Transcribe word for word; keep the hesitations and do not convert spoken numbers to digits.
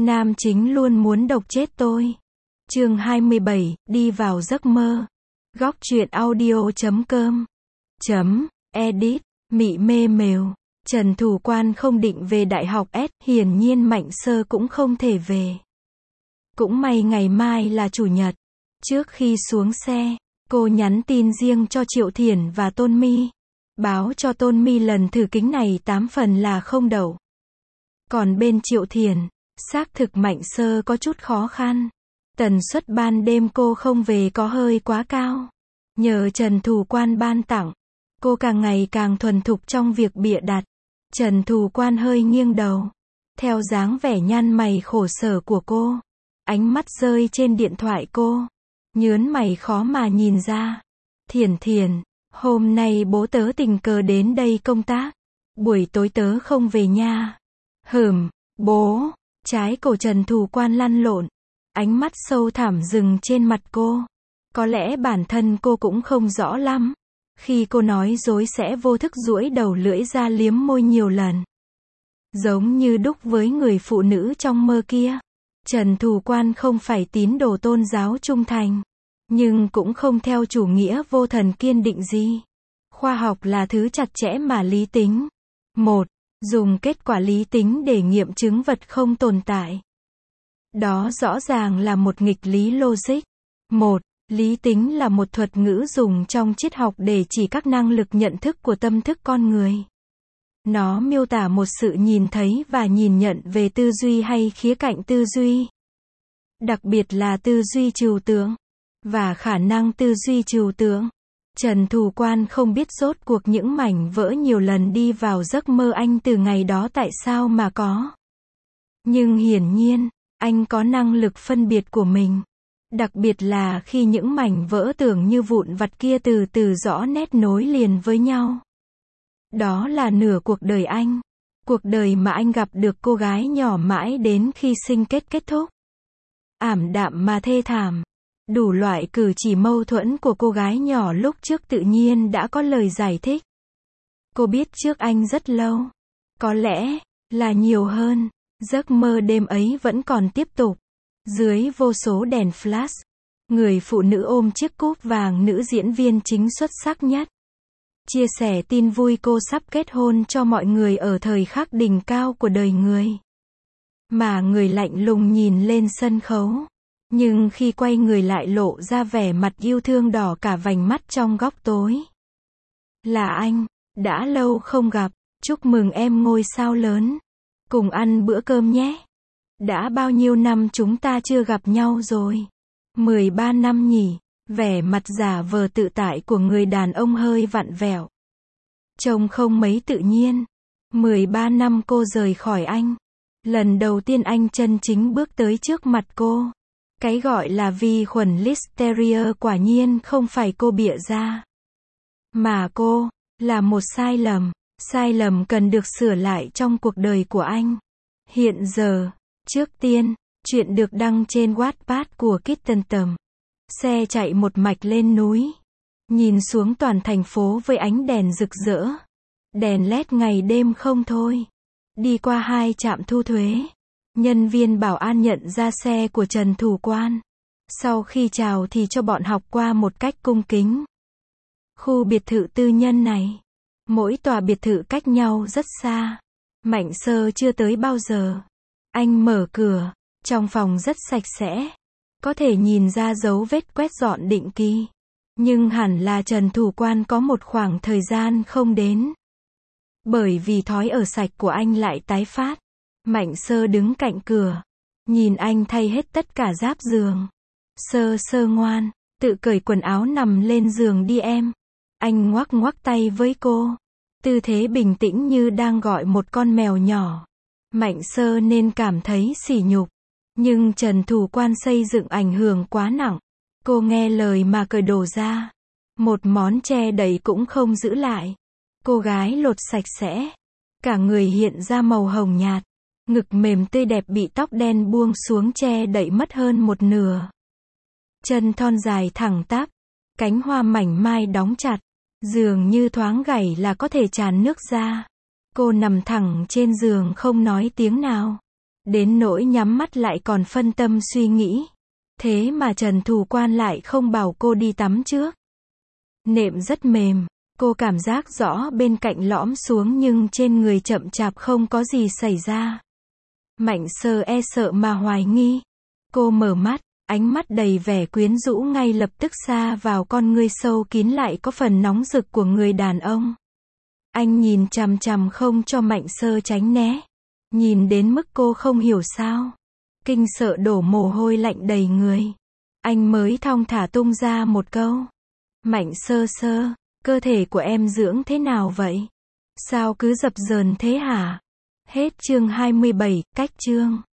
Nam chính luôn muốn độc chết tôi. Chương hai mươi bảy, đi vào giấc mơ. Góc truyện audio chấm com chấm edit, mị mê mều. Trần Thủ Quan không định về đại học S, hiển nhiên Mạnh Sơ cũng không thể về. Cũng may ngày mai là chủ nhật. Trước khi xuống xe, cô nhắn tin riêng cho Triệu Thiển và Tôn My. Báo cho Tôn My lần thử kính này tám phần là không đậu. Còn bên Triệu Thiển, xác thực Mạnh Sơ có chút khó khăn. Tần suất ban đêm cô không về có hơi quá cao. Nhờ Trần Thủ Quan ban tặng, cô càng ngày càng thuần thục trong việc bịa đặt. Trần Thủ Quan hơi nghiêng đầu. Theo dáng vẻ nhăn mày khổ sở của cô, ánh mắt rơi trên điện thoại cô. Nhớn mày khó mà nhìn ra. Thiển Thiển, hôm nay bố tớ tình cờ đến đây công tác. Buổi tối tớ không về nha. Hừm, bố. Trái cổ Trần Thủ Quan lăn lộn. Ánh mắt sâu thẳm dừng trên mặt cô. Có lẽ bản thân cô cũng không rõ lắm. Khi cô nói dối sẽ vô thức duỗi đầu lưỡi ra liếm môi nhiều lần. Giống như đúc với người phụ nữ trong mơ kia. Trần Thủ Quan không phải tín đồ tôn giáo trung thành. Nhưng cũng không theo chủ nghĩa vô thần kiên định gì. Khoa học là thứ chặt chẽ mà lý tính. Một. Dùng kết quả lý tính để nghiệm chứng vật không tồn tại. Đó rõ ràng là một nghịch lý logic. Một. Lý tính là một thuật ngữ dùng trong triết học để chỉ các năng lực nhận thức của tâm thức con người. Nó miêu tả một sự nhìn thấy và nhìn nhận về tư duy hay khía cạnh tư duy. Đặc biệt là tư duy trừu tượng. Và khả năng tư duy trừu tượng. Trần Thủ Quan không biết rốt cuộc những mảnh vỡ nhiều lần đi vào giấc mơ anh từ ngày đó tại sao mà có. Nhưng hiển nhiên, anh có năng lực phân biệt của mình. Đặc biệt là khi những mảnh vỡ tưởng như vụn vặt kia từ từ rõ nét nối liền với nhau. Đó là nửa cuộc đời anh. Cuộc đời mà anh gặp được cô gái nhỏ mãi đến khi sinh kết kết thúc. Ảm đạm mà thê thảm. Đủ loại cử chỉ mâu thuẫn của cô gái nhỏ lúc trước tự nhiên đã có lời giải thích. Cô biết trước anh rất lâu. Có lẽ là nhiều hơn. Giấc mơ đêm ấy vẫn còn tiếp tục. Dưới vô số đèn flash, người phụ nữ ôm chiếc cúp vàng nữ diễn viên chính xuất sắc nhất. Chia sẻ tin vui cô sắp kết hôn cho mọi người ở thời khắc đỉnh cao của đời người. Mà người lạnh lùng nhìn lên sân khấu. Nhưng khi quay người lại lộ ra vẻ mặt yêu thương đỏ cả vành mắt trong góc tối. Là anh, đã lâu không gặp, chúc mừng em ngôi sao lớn. Cùng ăn bữa cơm nhé. Đã bao nhiêu năm chúng ta chưa gặp nhau rồi? mười ba năm nhỉ? Vẻ mặt giả vờ tự tại của người đàn ông hơi vặn vẹo. Trông không mấy tự nhiên. mười ba năm cô rời khỏi anh. Lần đầu tiên anh chân chính bước tới trước mặt cô. Cái gọi là vi khuẩn Listeria quả nhiên không phải cô bịa ra. Mà cô, là một sai lầm. Sai lầm cần được sửa lại trong cuộc đời của anh. Hiện giờ, trước tiên, chuyện được đăng trên Wattpad của Kitten Tầm. Xe chạy một mạch lên núi. Nhìn xuống toàn thành phố với ánh đèn rực rỡ. Đèn led ngày đêm không thôi. Đi qua hai trạm thu thuế. Nhân viên bảo an nhận ra xe của Trần Thủ Quan. Sau khi chào thì cho bọn học qua một cách cung kính. Khu biệt thự tư nhân này. Mỗi tòa biệt thự cách nhau rất xa. Mạnh Sơ chưa tới bao giờ. Anh mở cửa. Trong phòng rất sạch sẽ. Có thể nhìn ra dấu vết quét dọn định kỳ. Nhưng hẳn là Trần Thủ Quan có một khoảng thời gian không đến. Bởi vì thói ở sạch của anh lại tái phát. Mạnh Sơ đứng cạnh cửa. Nhìn anh thay hết tất cả giáp giường. Sơ Sơ ngoan, tự cởi quần áo nằm lên giường đi em. Anh ngoắc ngoắc tay với cô. Tư thế bình tĩnh như đang gọi một con mèo nhỏ. Mạnh Sơ nên cảm thấy sỉ nhục. Nhưng Trần Thủ Quan xây dựng ảnh hưởng quá nặng. Cô nghe lời mà cởi đồ ra. Một món che đậy cũng không giữ lại. Cô gái lột sạch sẽ. Cả người hiện ra màu hồng nhạt. Ngực mềm tươi đẹp bị tóc đen buông xuống che đậy mất hơn một nửa. Chân thon dài thẳng tắp. Cánh hoa mảnh mai đóng chặt. Dường như thoáng gảy là có thể tràn nước ra. Cô nằm thẳng trên giường không nói tiếng nào. Đến nỗi nhắm mắt lại còn phân tâm suy nghĩ. Thế mà Trần Thủ Quan lại không bảo cô đi tắm trước. Nệm rất mềm, cô cảm giác rõ bên cạnh lõm xuống nhưng trên người chậm chạp không có gì xảy ra. Mạnh Sơ e sợ mà hoài nghi. Cô mở mắt, ánh mắt đầy vẻ quyến rũ ngay lập tức sa vào con ngươi sâu kín lại có phần nóng rực của người đàn ông. Anh nhìn chằm chằm không cho Mạnh Sơ tránh né. Nhìn đến mức cô không hiểu sao. Kinh sợ đổ mồ hôi lạnh đầy người. Anh mới thong thả tung ra một câu. Mạnh Sơ Sơ, cơ thể của em dưỡng thế nào vậy? Sao cứ dập dờn thế hả? Hết chương hai mươi bảy, cách chương.